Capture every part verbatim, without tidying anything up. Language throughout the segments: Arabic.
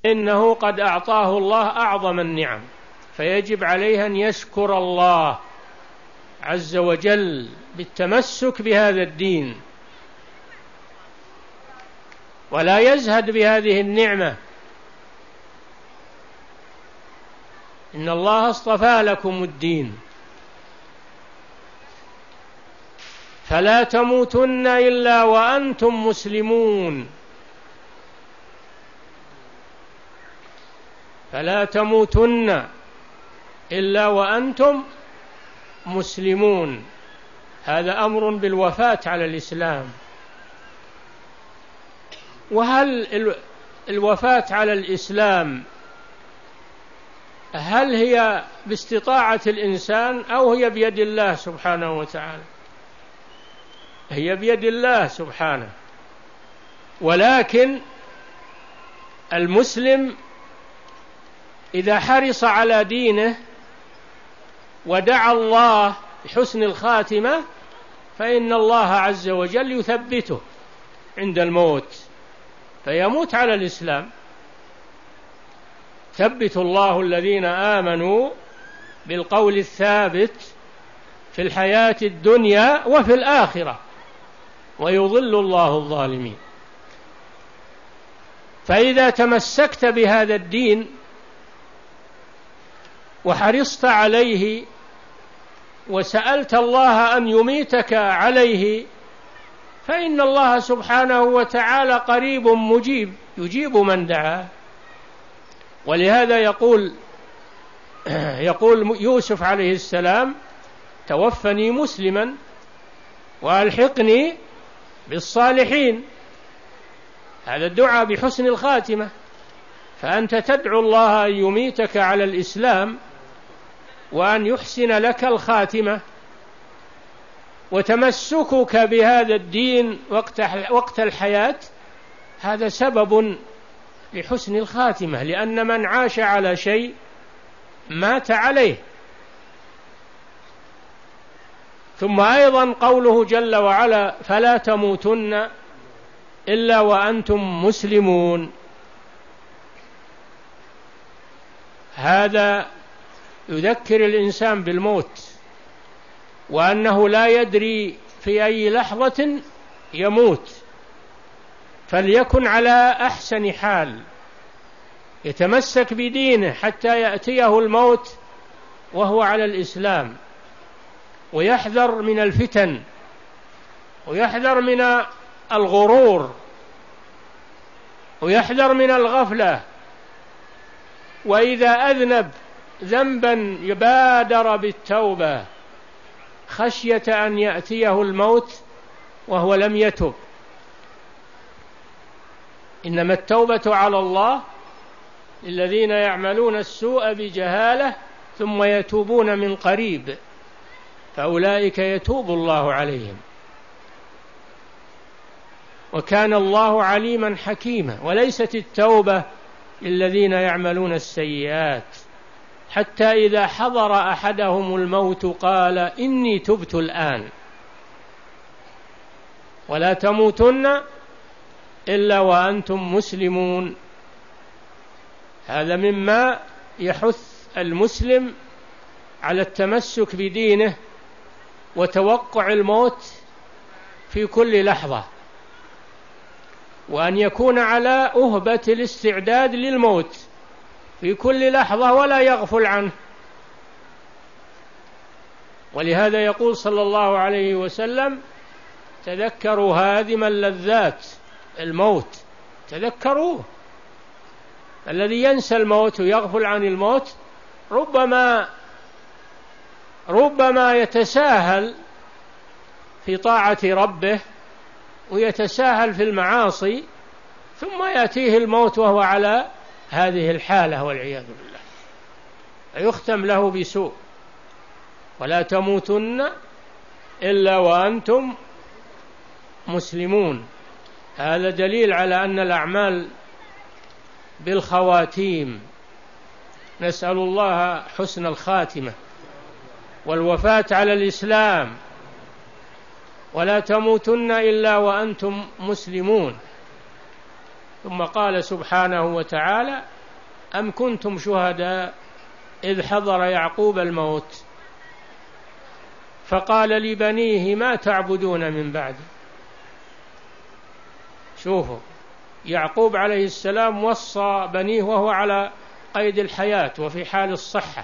إنه قد أعطاه الله أعظم النعم، فيجب عليه أن يشكر الله عز وجل بالتمسك بهذا الدين، ولا يزهد بهذه النعمة. إن الله اصطفى لكم الدين فلا تموتن إلا وأنتم مسلمون، فلا تموتن إلا وأنتم مسلمون. هذا أمر بالوفاة على الإسلام. وهل الوفاة على الإسلام هل هي باستطاعة الإنسان أو هي بيد الله سبحانه وتعالى؟ هي بيد الله سبحانه، ولكن المسلم إذا حرص على دينه ودعا الله بحسن الخاتمة فإن الله عز وجل يثبته عند الموت فيموت على الإسلام. ثبت الله الذين آمنوا بالقول الثابت في الحياة الدنيا وفي الآخرة ويضل الله الظالمين. فإذا تمسكت بهذا الدين وحرصت عليه وسألت الله أن يميتك عليه فإن الله سبحانه وتعالى قريب مجيب يجيب من دعاه. ولهذا يقول يقول يوسف عليه السلام: توفني مسلما وألحقني بالصالحين. هذا الدعاء بحسن الخاتمة. فأنت تدعو الله أن يميتك على الإسلام وأن يحسن لك الخاتمة، وتمسكك بهذا الدين وقت الحياة هذا سبب لحسن الخاتمة، لأن من عاش على شيء مات عليه. ثم أيضا قوله جل وعلا: فلا تموتن إلا وأنتم مسلمون. هذا يذكر الإنسان بالموت، وأنه لا يدري في أي لحظة يموت، فليكن على أحسن حال، يتمسك بدينه حتى يأتيه الموت وهو على الإسلام، ويحذر من الفتن ويحذر من الغرور ويحذر من الغفلة. وإذا أذنب ذنبا يبادر بالتوبة خشية أن يأتيه الموت وهو لم يتب. إنما التوبة على الله للذين يعملون السوء بجهالة ثم يتوبون من قريب فأولئك يتوب الله عليهم، وكان الله عليما حكيما. وليست التوبة للذين يعملون السيئات حتى إذا حضر أحدهم الموت قال: إني تبت الآن. ولا تموتن إلا وأنتم مسلمون. هذا مما يحث المسلم على التمسك بدينه وتوقع الموت في كل لحظة، وأن يكون على أهبة الاستعداد للموت في كل لحظة ولا يغفل عنه. ولهذا يقول صلى الله عليه وسلم: تذكروا هادم اللذات، الموت تذكروه. الذي ينسى الموت ويغفل عن الموت ربما ربما يتساهل في طاعة ربه ويتساهل في المعاصي، ثم يأتيه الموت وهو على هذه الحالة والعياذ بالله، فيختم له بسوء. ولا تموتن إلا وأنتم مسلمون. هذا دليل على أن الأعمال بالخواتيم. نسأل الله حسن الخاتمة والوفاة على الإسلام. ولا تموتن إلا وأنتم مسلمون. ثم قال سبحانه وتعالى: أم كنتم شهداء إذ حضر يعقوب الموت فقال لبنيه ما تعبدون من بعدي. شوفوا، يعقوب عليه السلام وصى بنيه وهو على قيد الحياة وفي حال الصحة،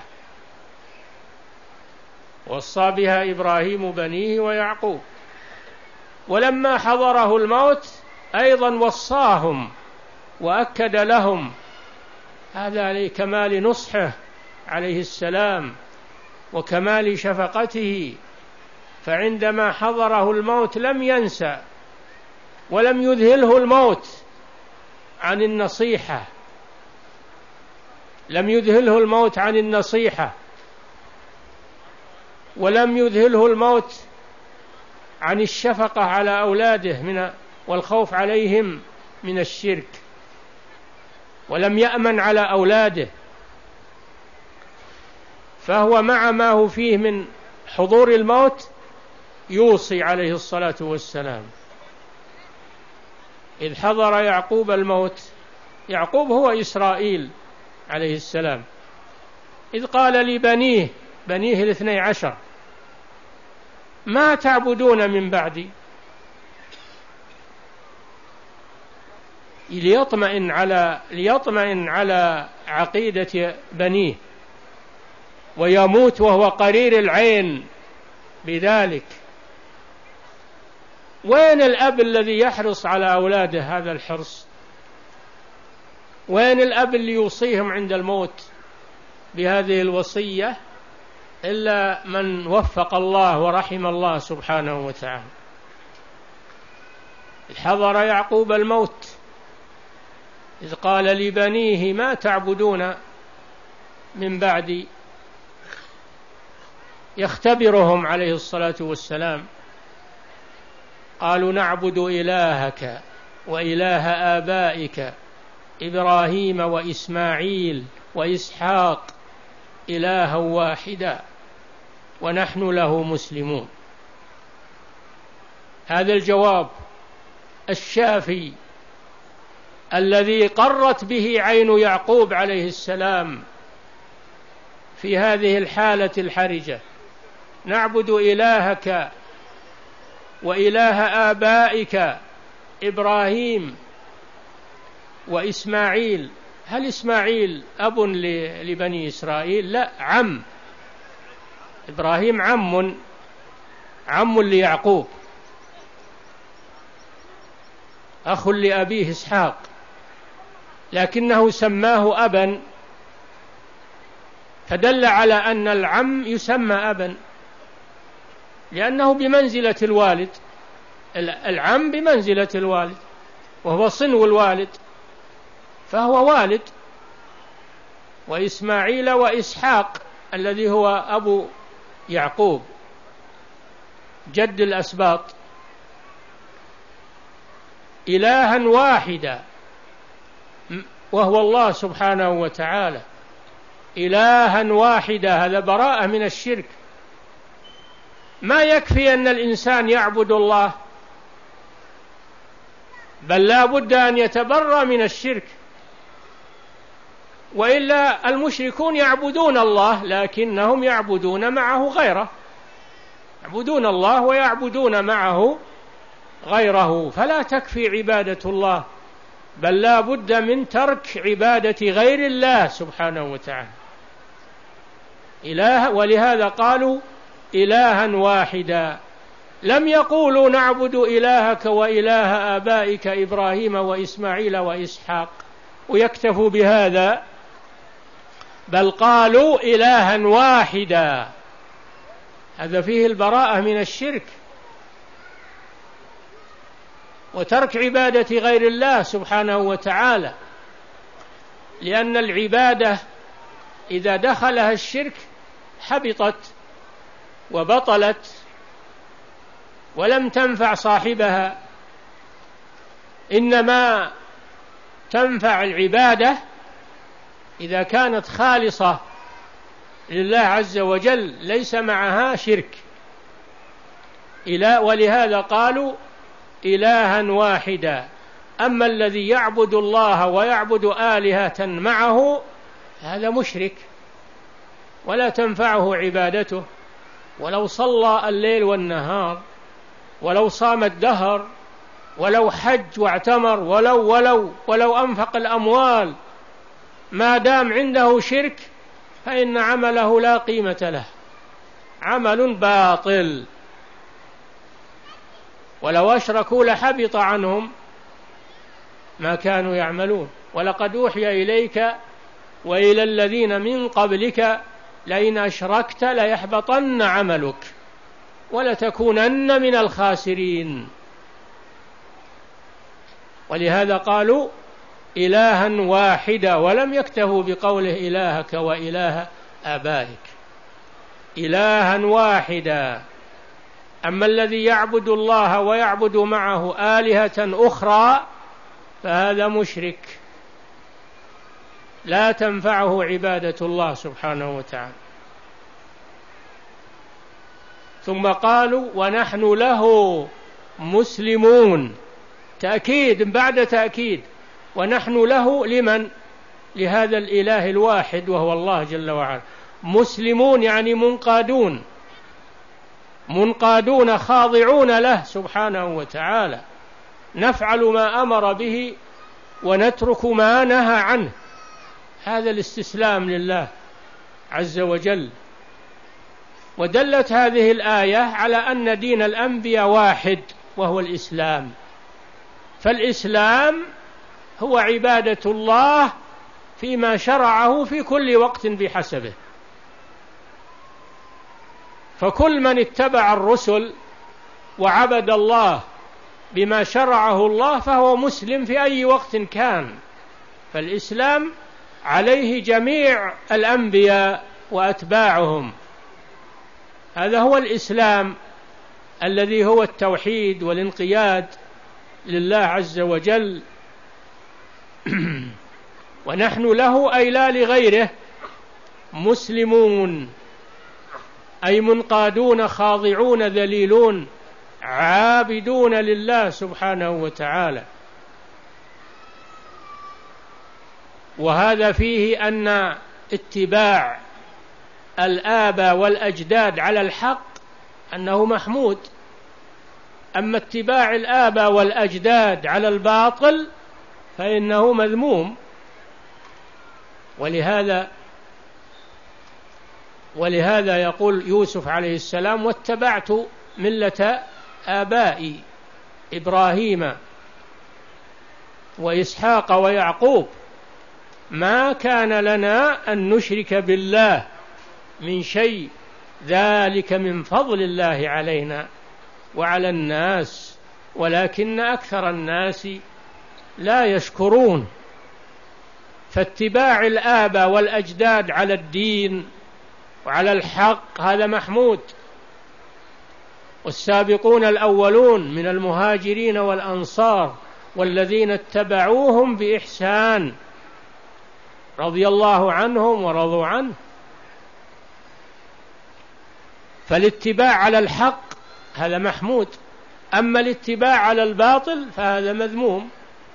وصى بها إبراهيم بنيه ويعقوب، ولما حضره الموت أيضا وصاهم وأكد لهم، هذا لكمال نصحه عليه السلام وكمال شفقته، فعندما حضره الموت لم ينسى ولم يذهله الموت عن النصيحة، لم يذهله الموت عن النصيحة ولم يذهله الموت عن الشفقة على أولاده من والخوف عليهم من الشرك، ولم يأمن على أولاده، فهو مع ما هو فيه من حضور الموت يوصي عليه الصلاة والسلام. إذ حضر يعقوب الموت، يعقوب هو إسرائيل عليه السلام، إذ قال لبنيه، بنيه الاثني عشر، ما تعبدون من بعدي، ليطمئن على ليطمئن على عقيدة بنيه ويموت وهو قرير العين بذلك. وين الأب الذي يحرص على أولاده هذا الحرص؟ وين الأب اللي يوصيهم عند الموت بهذه الوصية إلا من وفق الله ورحم الله سبحانه وتعالى. حضر يعقوب الموت إذ قال لبنيه ما تعبدون من بعدي، يختبرهم عليه الصلاة والسلام. قالوا نعبد إلهك وإله آبائك إبراهيم وإسماعيل وإسحاق إلها واحدا ونحن له مسلمون. هذا الجواب الشافي الذي قرت به عين يعقوب عليه السلام في هذه الحالة الحرجة، نعبد إلهك وإله آبائك إبراهيم وإسماعيل. هل إسماعيل أب لبني إسرائيل؟ لا، عم. إبراهيم عم عم ليعقوب، أخ لأبيه إسحاق، لكنه سماه أبا، فدل على أن العم يسمى أبا لأنه بمنزلة الوالد. العم بمنزلة الوالد وهو صنو الوالد، فهو والد. وإسماعيل وإسحاق الذي هو أبو يعقوب جد الأسباط، إلها واحدا وهو الله سبحانه وتعالى، إلها واحدا. هذا براءة من الشرك. ما يكفي أن الإنسان يعبد الله، بل لا بد أن يتبرأ من الشرك، وإلا المشركون يعبدون الله لكنهم يعبدون معه غيره، يعبدون الله ويعبدون معه غيره، فلا تكفي عبادة الله، بل لا بد من ترك عبادة غير الله سبحانه وتعالى إله. ولهذا قالوا إلها واحدا، لم يقولوا نعبد إلهك وإله آبائك إبراهيم وإسماعيل وإسحاق ويكتفوا بهذا، بل قالوا إلها واحدا. هذا فيه البراءة من الشرك وترك عبادة غير الله سبحانه وتعالى، لأن العبادة إذا دخلها الشرك حبطت وبطلت ولم تنفع صاحبها. إنما تنفع العبادة إذا كانت خالصة لله عز وجل ليس معها شرك. ولهذا قالوا إلها واحدا. أما الذي يعبد الله ويعبد آلهة معه هذا مشرك ولا تنفعه عبادته، ولو صلى الليل والنهار، ولو صام الدهر، ولو حج واعتمر، ولو ولو ولو أنفق الأموال، ما دام عنده شرك فإن عمله لا قيمة له، عمل باطل. ولو أشركوا لحبط عنهم ما كانوا يعملون. ولقد أوحي إليك وإلى الذين من قبلك لئن أشركت ليحبطن عملك ولتكونن من الخاسرين. ولهذا قالوا إلها واحدا، ولم يكتفوا بقوله إلهك وإله آبائك، إلها واحدا. أما الذي يعبد الله ويعبد معه آلهة أخرى فهذا مشرك لا تنفعه عبادة الله سبحانه وتعالى. ثم قالوا ونحن له مسلمون، تأكيد بعد تأكيد، ونحن له لمن؟ لهذا الإله الواحد وهو الله جل وعلا. مسلمون يعني منقادون، منقادون خاضعون له سبحانه وتعالى، نفعل ما أمر به ونترك ما نهى عنه، هذا الاستسلام لله عز وجل. ودلت هذه الآية على أن دين الأنبياء واحد وهو الإسلام، فالإسلام هو عبادة الله فيما شرعه في كل وقت بحسبه. فكل من اتبع الرسل وعبد الله بما شرعه الله فهو مسلم في أي وقت كان. فالإسلام عليه جميع الأنبياء وأتباعهم، هذا هو الإسلام الذي هو التوحيد والانقياد لله عز وجل. ونحن له أي لا لغيره مسلمون، أي منقادون خاضعون ذليلون عابدون لله سبحانه وتعالى. وهذا فيه أن اتباع الآباء والأجداد على الحق أنه محمود، أما اتباع الآباء والأجداد على الباطل فإنه مذموم. ولهذا ولهذا يقول يوسف عليه السلام واتبعت ملة آبائي إبراهيم وإسحاق ويعقوب ما كان لنا أن نشرك بالله من شيء ذلك من فضل الله علينا وعلى الناس ولكن أكثر الناس لا يشكرون. فاتباع الآباء والأجداد على الدين وعلى الحق هذا محمود. والسابقون الأولون من المهاجرين والأنصار والذين اتبعوهم بإحسان رضي الله عنهم ورضوا عنه. فالاتباع على الحق هذا محمود، أما الاتباع على الباطل فهذا مذموم.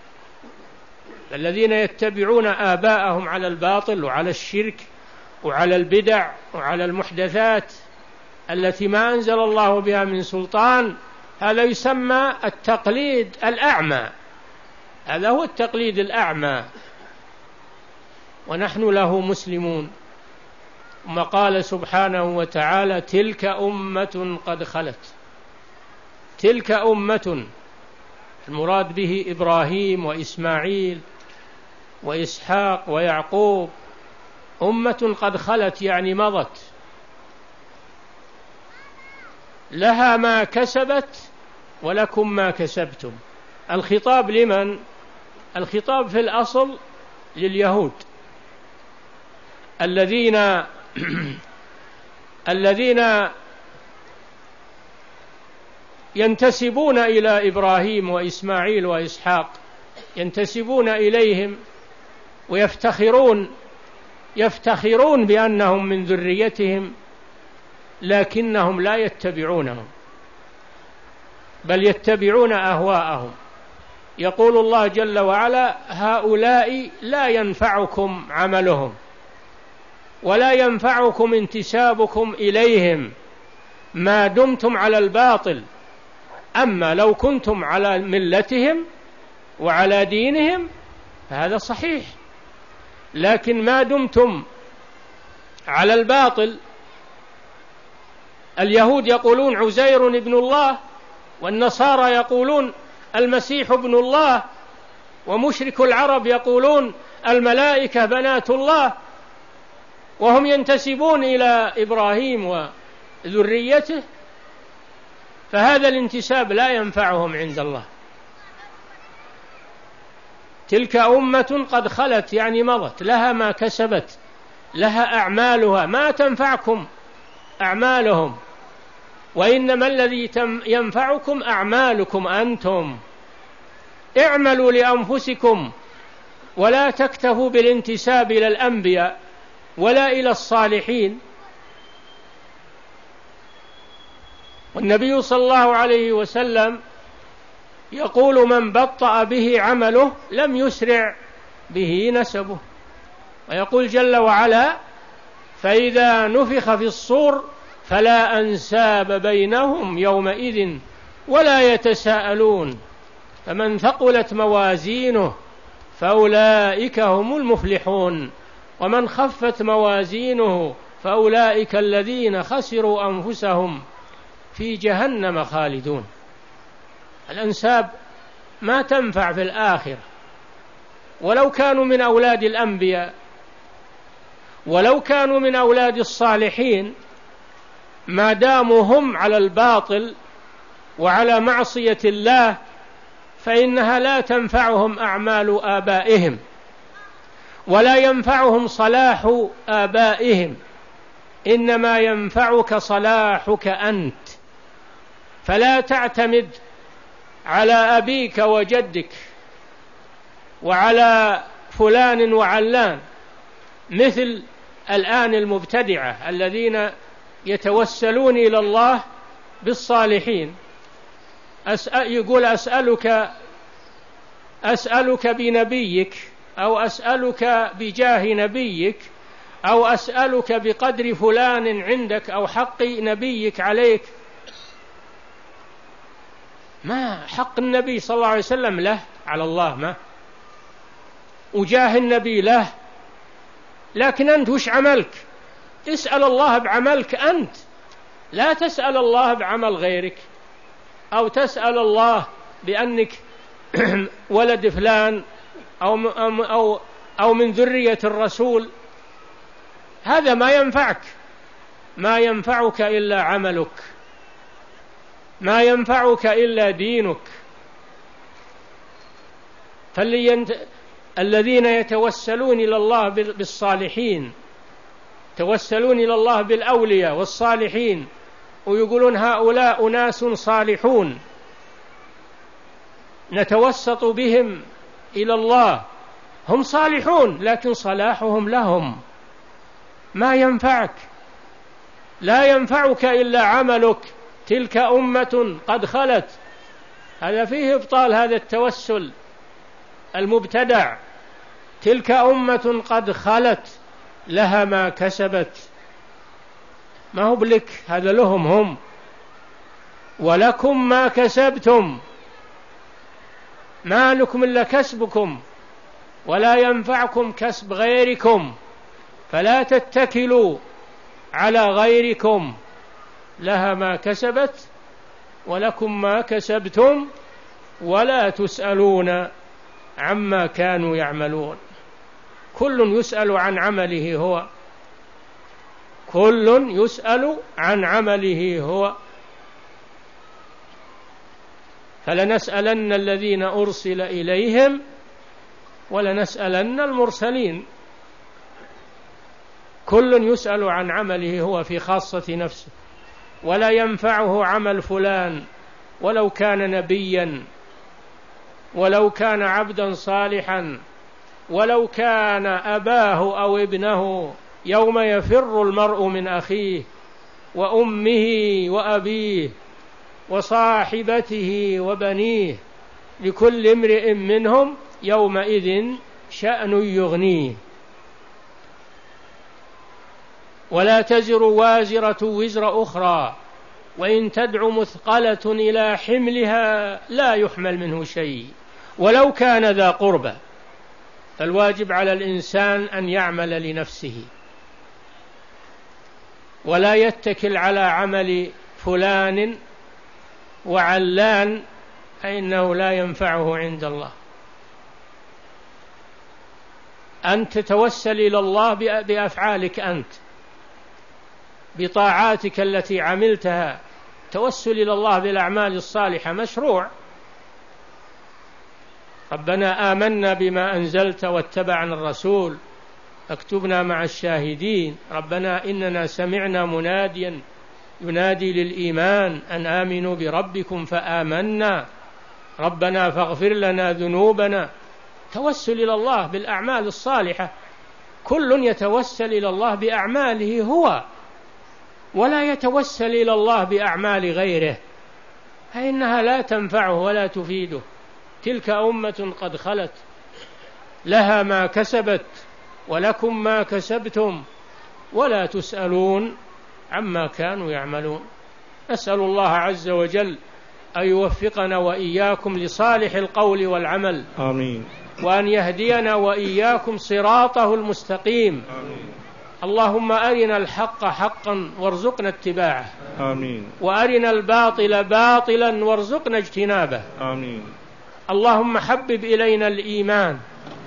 الذين يتبعون آباءهم على الباطل وعلى الشرك وعلى البدع وعلى المحدثات التي ما أنزل الله بها من سلطان، هذا يسمى التقليد الأعمى، هذا هو التقليد الأعمى. ونحن له مسلمون. ثم قال سبحانه وتعالى تلك أمة قد خلت. تلك أمة المراد به إبراهيم وإسماعيل وإسحاق ويعقوب، أمة قد خلت يعني مضت، لها ما كسبت ولكم ما كسبتم. الخطاب لمن؟ الخطاب في الأصل لليهود الذين الذين ينتسبون إلى إبراهيم وإسماعيل وإسحاق، ينتسبون إليهم ويفتخرون يفتخرون بأنهم من ذريتهم، لكنهم لا يتبعونهم بل يتبعون أهواءهم. يقول الله جل وعلا هؤلاء لا ينفعكم عملهم ولا ينفعكم انتسابكم إليهم ما دمتم على الباطل. أما لو كنتم على ملتهم وعلى دينهم فهذا صحيح، لكن ما دمتم على الباطل، اليهود يقولون عزير ابن الله، والنصارى يقولون المسيح ابن الله، ومشرك العرب يقولون الملائكة بنات الله، وهم ينتسبون إلى إبراهيم وذريته، فهذا الانتساب لا ينفعهم عند الله. تلك أمة قد خلت يعني مضت، لها ما كسبت، لها أعمالها، ما تنفعكم أعمالهم، وإنما الذي ينفعكم أعمالكم أنتم. اعملوا لأنفسكم ولا تكتفوا بالانتساب إلى الأنبياء ولا إلى الصالحين. والنبي صلى الله عليه وسلم يقول من بطأ به عمله لم يسرع به نسبه، ويقول جل وعلا فإذا نفخ في الصور فلا أنساب بينهم يومئذ ولا يتساءلون فمن ثقلت موازينه فأولئك هم المفلحون ومن خفت موازينه فأولئك الذين خسروا أنفسهم في جهنم خالدون. الأنساب ما تنفع في الآخرة، ولو كانوا من أولاد الأنبياء ولو كانوا من أولاد الصالحين، ما داموا هم على الباطل وعلى معصية الله فإنها لا تنفعهم أعمال آبائهم ولا ينفعهم صلاح آبائهم، إنما ينفعك صلاحك أنت. فلا تعتمد على أبيك وجدك وعلى فلان وعلان، مثل الآن المبتدعة الذين يتوسلون إلى الله بالصالحين. أسأل يقول أسألك أسألك بنبيك، أو أسألك بجاه نبيك، أو أسألك بقدر فلان عندك، أو حق نبيك عليك. ما حق النبي صلى الله عليه وسلم له على الله، ما وجاه النبي له، لكن أنت وش عملك؟ اسأل الله بعملك أنت، لا تسأل الله بعمل غيرك، أو تسأل الله بأنك ولد فلان أو, أو, أو من ذرية الرسول. هذا ما ينفعك، ما ينفعك إلا عملك، ما ينفعك إلا دينك. فالذين يتوسلون إلى الله بالصالحين، يتوسلون إلى الله بالأولياء والصالحين، ويقولون هؤلاء أناس صالحون نتوسط بهم إلى الله، هم صالحون لكن صلاحهم لهم، ما ينفعك، لا ينفعك إلا عملك. تلك أمة قد خلت، هذا فيه إبطال هذا التوسل المبتدع. تلك أمة قد خلت لها ما كسبت، ما هو بلك، هذا لهم هم، ولكم ما كسبتم، ما لكم إلا كسبكم، ولا ينفعكم كسب غيركم، فلا تتكلوا على غيركم، لها ما كسبت ولكم ما كسبتم ولا تسألون عما كانوا يعملون. كل يسأل عن عمله هو، كل يسأل عن عمله هو. فلنسألن الذين أرسل إليهم ولنسألن المرسلين. كل يسأل عن عمله هو في خاصة نفسه، ولا ينفعه عمل فلان ولو كان نبيا، ولو كان عبدا صالحا، ولو كان أباه أو ابنه. يوم يفر المرء من أخيه وأمه وأبيه وصاحبته وبنيه لكل امرئ منهم يومئذ شأن يغنيه. ولا تزر وازرة وزر أخرى، وإن تدع مثقلة إلى حملها لا يحمل منه شيء ولو كان ذا قربى. فالواجب على الإنسان أن يعمل لنفسه ولا يتكل على عمل فلان وعلان، فإنه لا ينفعه عند الله. أن تتوسل إلى الله بأفعالك أنت، بطاعاتك التي عملتها. توسل إلى الله بالأعمال الصالحة مشروع. ربنا آمنا بما أنزلت واتبعنا الرسول اكتبنا مع الشاهدين. ربنا إننا سمعنا مناديا ينادي للإيمان أن آمنوا بربكم فآمنا ربنا فاغفر لنا ذنوبنا. توسل إلى الله بالأعمال الصالحة. كل يتوسل إلى الله بأعماله هو، ولا يتوسل إلى الله بأعمال غيره، فإنها لا تنفعه ولا تفيده. تلك أمة قد خلت لها ما كسبت ولكم ما كسبتم ولا تسألون عما كانوا يعملون. نسأل الله عز وجل أن يوفقنا وإياكم لصالح القول والعمل. آمين. وأن يهدينا وإياكم صراطه المستقيم. آمين. اللهم أرنا الحق حقا وارزقنا اتباعه. آمين. وأرنا الباطل باطلا وارزقنا اجتنابه. آمين. اللهم حبب إلينا الإيمان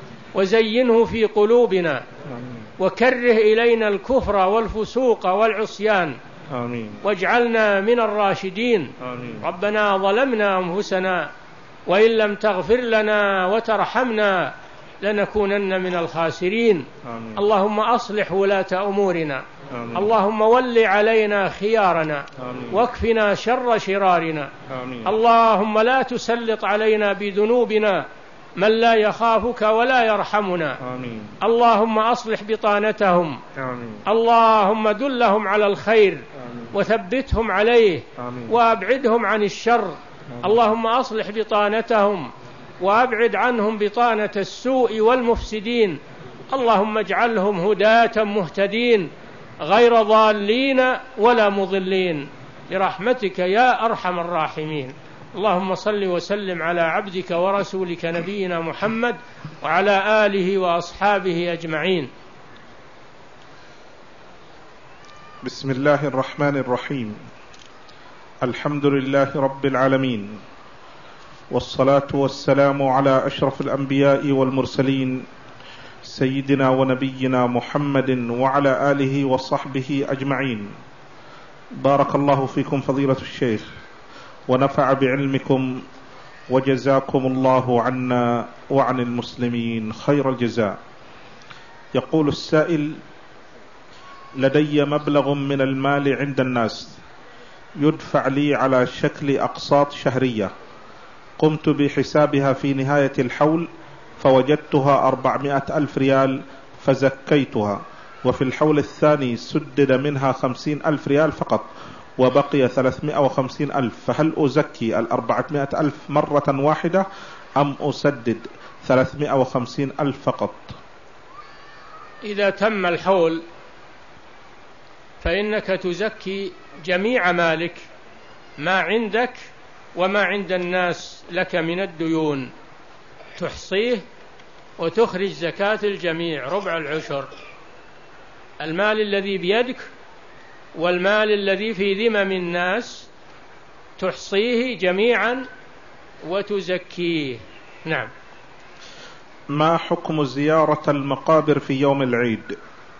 وزينه في قلوبنا. آمين. وكره إلينا الكفر والفسوق والعصيان. آمين. واجعلنا من الراشدين. آمين. ربنا ظلمنا أنفسنا وإن لم تغفر لنا وترحمنا لنكونن من الخاسرين. آمين. اللهم أصلح ولاة أمورنا. آمين. اللهم ول علينا خيارنا. آمين. واكفنا شر شرارنا. آمين. اللهم لا تسلط علينا بذنوبنا من لا يخافك ولا يرحمنا. آمين. اللهم أصلح بطانتهم. آمين. اللهم دلهم على الخير. آمين. وثبتهم عليه. آمين. وأبعدهم عن الشر. آمين. اللهم أصلح بطانتهم وأبعد عنهم بطانة السوء والمفسدين. اللهم اجعلهم هداة مهتدين غير ضالين ولا مضلين برحمتك يا أرحم الراحمين. اللهم صل وسلم على عبدك ورسولك نبينا محمد وعلى آله وأصحابه أجمعين. بسم الله الرحمن الرحيم. الحمد لله رب العالمين، والصلاة والسلام على أشرف الأنبياء والمرسلين سيدنا ونبينا محمد وعلى آله وصحبه أجمعين. بارك الله فيكم فضيلة الشيخ ونفع بعلمكم وجزاكم الله عنا وعن المسلمين خير الجزاء. يقول السائل: لدي مبلغ من المال عند الناس يدفع لي على شكل أقساط شهرية، قمت بحسابها في نهاية الحول فوجدتها أربعمائة ألف ريال فزكيتها، وفي الحول الثاني سدد منها خمسين ألف ريال فقط وبقي ثلاثمائة وخمسين ألف، فهل أزكي الأربعمائة ألف مرة واحدة أم أسدد ثلاثمائة وخمسين ألف فقط؟ إذا تم الحول فإنك تزكي جميع مالك، ما عندك وما عند الناس لك من الديون، تحصيه وتخرج زكاة الجميع ربع العشر. المال الذي بيدك والمال الذي في ذمم الناس تحصيه جميعا وتزكيه. نعم. ما حكم زيارة المقابر في يوم العيد؟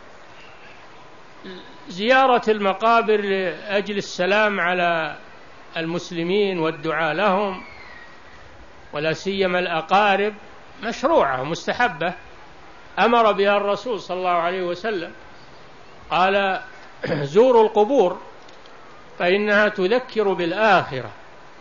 زيارة المقابر لأجل السلام على المسلمين والدعاء لهم ولا سيما الأقارب مشروعة ومستحبة، أمر بها الرسول صلى الله عليه وسلم، قال: زوروا القبور فإنها تذكر بالآخرة.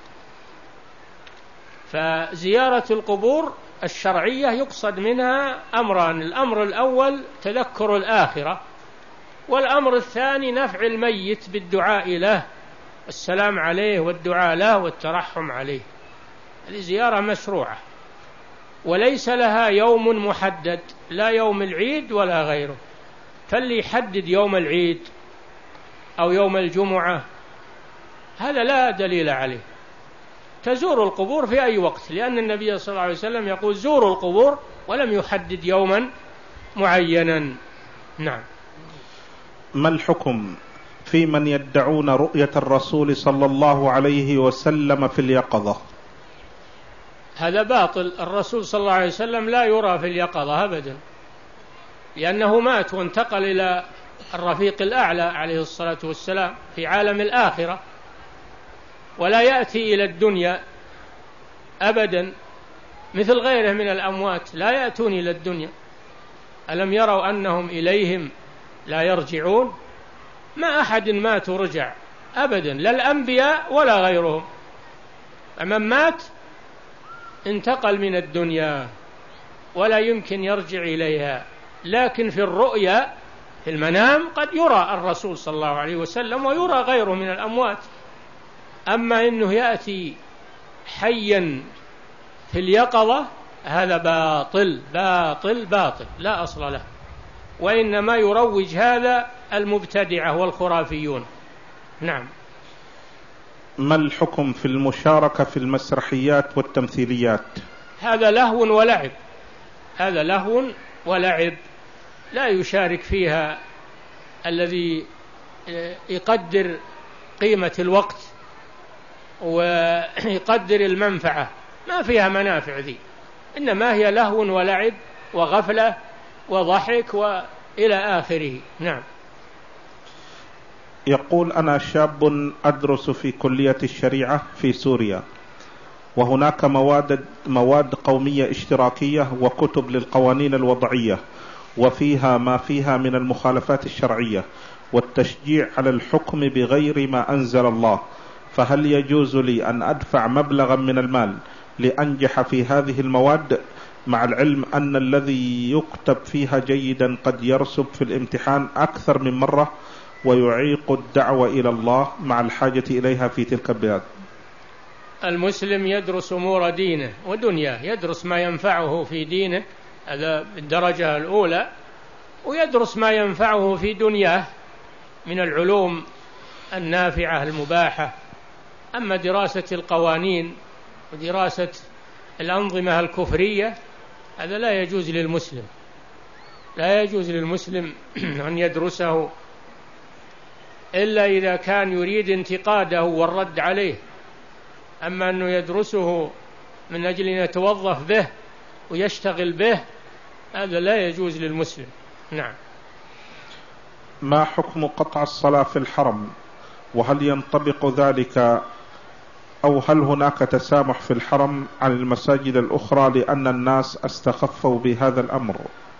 فزيارة القبور الشرعية يقصد منها أمران: الأمر الأول تذكر الآخرة، والأمر الثاني نفع الميت بالدعاء له، السلام عليه والدعاء له والترحم عليه. هذه زيارة مشروعة وليس لها يوم محدد، لا يوم العيد ولا غيره، فاللي يحدد يوم العيد أو يوم الجمعة هذا لا دليل عليه. تزور القبور في أي وقت، لأن النبي صلى الله عليه وسلم يقول زوروا القبور ولم يحدد يوما معينا. نعم. ما الحكم في من يدعون رؤية الرسول صلى الله عليه وسلم في اليقظة؟ هذا باطل. الرسول صلى الله عليه وسلم لا يرى في اليقظة أبدا، لأنه مات وانتقل إلى الرفيق الأعلى عليه الصلاة والسلام في عالم الآخرة، ولا يأتي إلى الدنيا أبدا مثل غيره من الأموات لا يأتون إلى الدنيا. ألم يروا أنهم إليهم لا يرجعون؟ ما أحد مات ورجع أبدا، لا الأنبياء ولا غيرهم. أمن مات انتقل من الدنيا ولا يمكن يرجع إليها. لكن في الرؤيا في المنام قد يرى الرسول صلى الله عليه وسلم ويرى غيره من الأموات. أما إنه يأتي حيا في اليقظة هذا باطل باطل باطل لا أصل له، وإنما يروج هذا المبتدعة والخرافيون. نعم. ما الحكم في المشاركة في المسرحيات والتمثيليات؟ هذا لهو ولعب، هذا لهو ولعب، لا يشارك فيها الذي يقدر قيمة الوقت ويقدر المنفعة، ما فيها منافع ذي، إنما هي لهو ولعب وغفلة وضحك وإلى آخره. نعم. يقول أنا شاب أدرس في كلية الشريعة في سوريا، وهناك مواد مواد قومية اشتراكية وكتب للقوانين الوضعية، وفيها ما فيها من المخالفات الشرعية والتشجيع على الحكم بغير ما أنزل الله، فهل يجوز لي أن أدفع مبلغا من المال لأنجح في هذه المواد، مع العلم أن الذي يكتب فيها جيدا قد يرسب في الامتحان أكثر من مرة ويعيق الدعوة إلى الله مع الحاجة إليها في تلك البلاد؟ المسلم يدرس أمور دينه ودنياه، يدرس ما ينفعه في دينه، هذا الدرجة الأولى، ويدرس ما ينفعه في دنياه من العلوم النافعة المباحة. أما دراسة القوانين ودراسة الأنظمة الكفرية هذا لا يجوز للمسلم، لا يجوز للمسلم أن يدرسه إلا إذا كان يريد انتقاده والرد عليه. أما أنه يدرسه من أجل أن يتوظف به ويشتغل به هذا لا يجوز للمسلم. نعم. ما حكم قطع الصلاة في الحرم، وهل ينطبق ذلك أو هل هناك تسامح في الحرم عن المساجد الأخرى لأن الناس استخفوا بهذا الأمر؟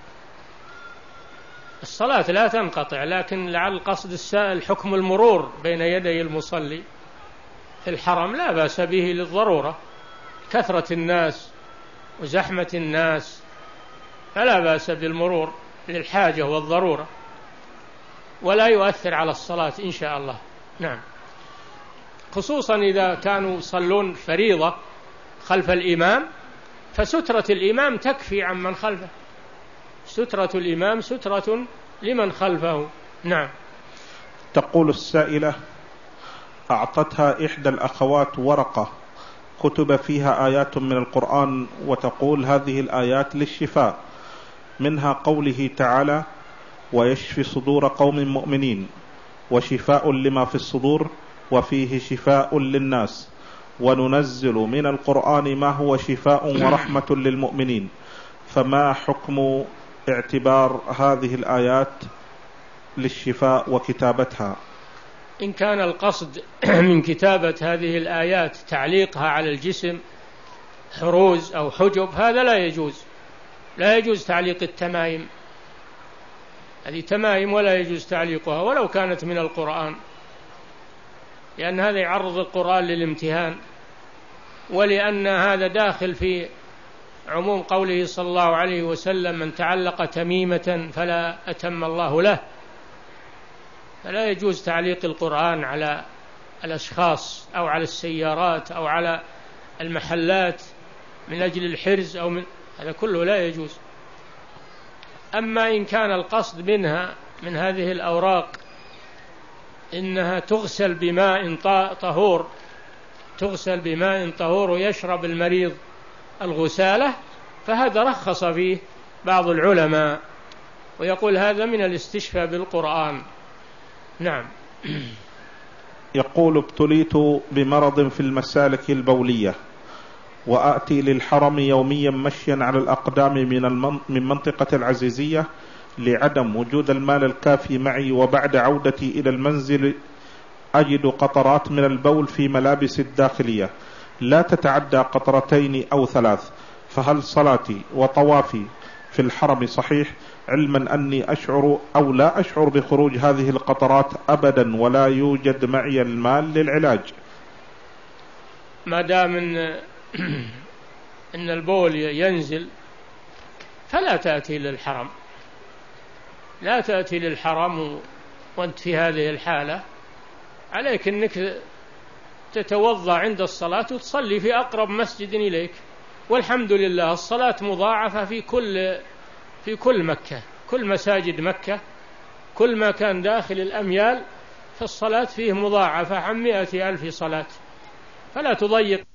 الصلاة لا تنقطع، لكن لعل قصد السائل حكم المرور بين يدي المصلي في الحرم لا بأس به للضرورة، كثرة الناس وزحمة الناس فلا بأس بالمرور للحاجة والضرورة، ولا يؤثر على الصلاة إن شاء الله. نعم. خصوصا إذا كانوا يصلون فريضة خلف الإمام فسترة الإمام تكفي عن من خلفه، سترة الإمام سترة لمن خلفه. نعم. تقول السائلة أعطتها إحدى الأخوات ورقة كتب فيها آيات من القرآن، وتقول هذه الآيات للشفاء، منها قوله تعالى ويشفي صدور قوم مؤمنين وشفاء لما في الصدور وفيه شفاء للناس وننزل من القرآن ما هو شفاء ورحمة للمؤمنين، فما حكم اعتبار هذه الآيات للشفاء وكتابتها؟ إن كان القصد من كتابة هذه الآيات تعليقها على الجسم حروز أو حجب هذا لا يجوز، لا يجوز تعليق التمائم، هذه تمائم ولا يجوز تعليقها ولو كانت من القرآن، لأن هذا يعرض القرآن للامتهان، ولأن هذا داخل في عموم قوله صلى الله عليه وسلم من تعلق تميمة فلا أتم الله له، فلا يجوز تعليق القرآن على الأشخاص أو على السيارات أو على المحلات من أجل الحرز أو من هذا كله لا يجوز. أما إن كان القصد منها من هذه الأوراق إنها تغسل بماء طهور تغسل بماء طهور ويشرب المريض الغسالة، فهذا رخص فيه بعض العلماء، ويقول هذا من الاستشفاء بالقرآن. نعم. يقول: ابتليت بمرض في المسالك البولية، وآتي للحرم يوميا مشيا على الأقدام من منطقة العزيزية لعدم وجود المال الكافي معي، وبعد عودتي إلى المنزل أجد قطرات من البول في ملابس الداخلية لا تتعدى قطرتين أو ثلاث، فهل صلاتي وطوافي في الحرم صحيح، علما أني أشعر أو لا أشعر بخروج هذه القطرات أبدا ولا يوجد معي المال للعلاج؟ ما دام إن, إن البول ينزل فلا تأتي للحرم، لا تأتي للحرم وأنت في هذه الحالة. عليك أنك تتوضأ عند الصلاة وتصلي في أقرب مسجد إليك، والحمد لله الصلاة مضاعفة في كل في كل مكة، كل مساجد مكة، كل ما كان داخل الأميال فالصلاة فيه مضاعفة عن مئة ألف صلاة، فلا تضيق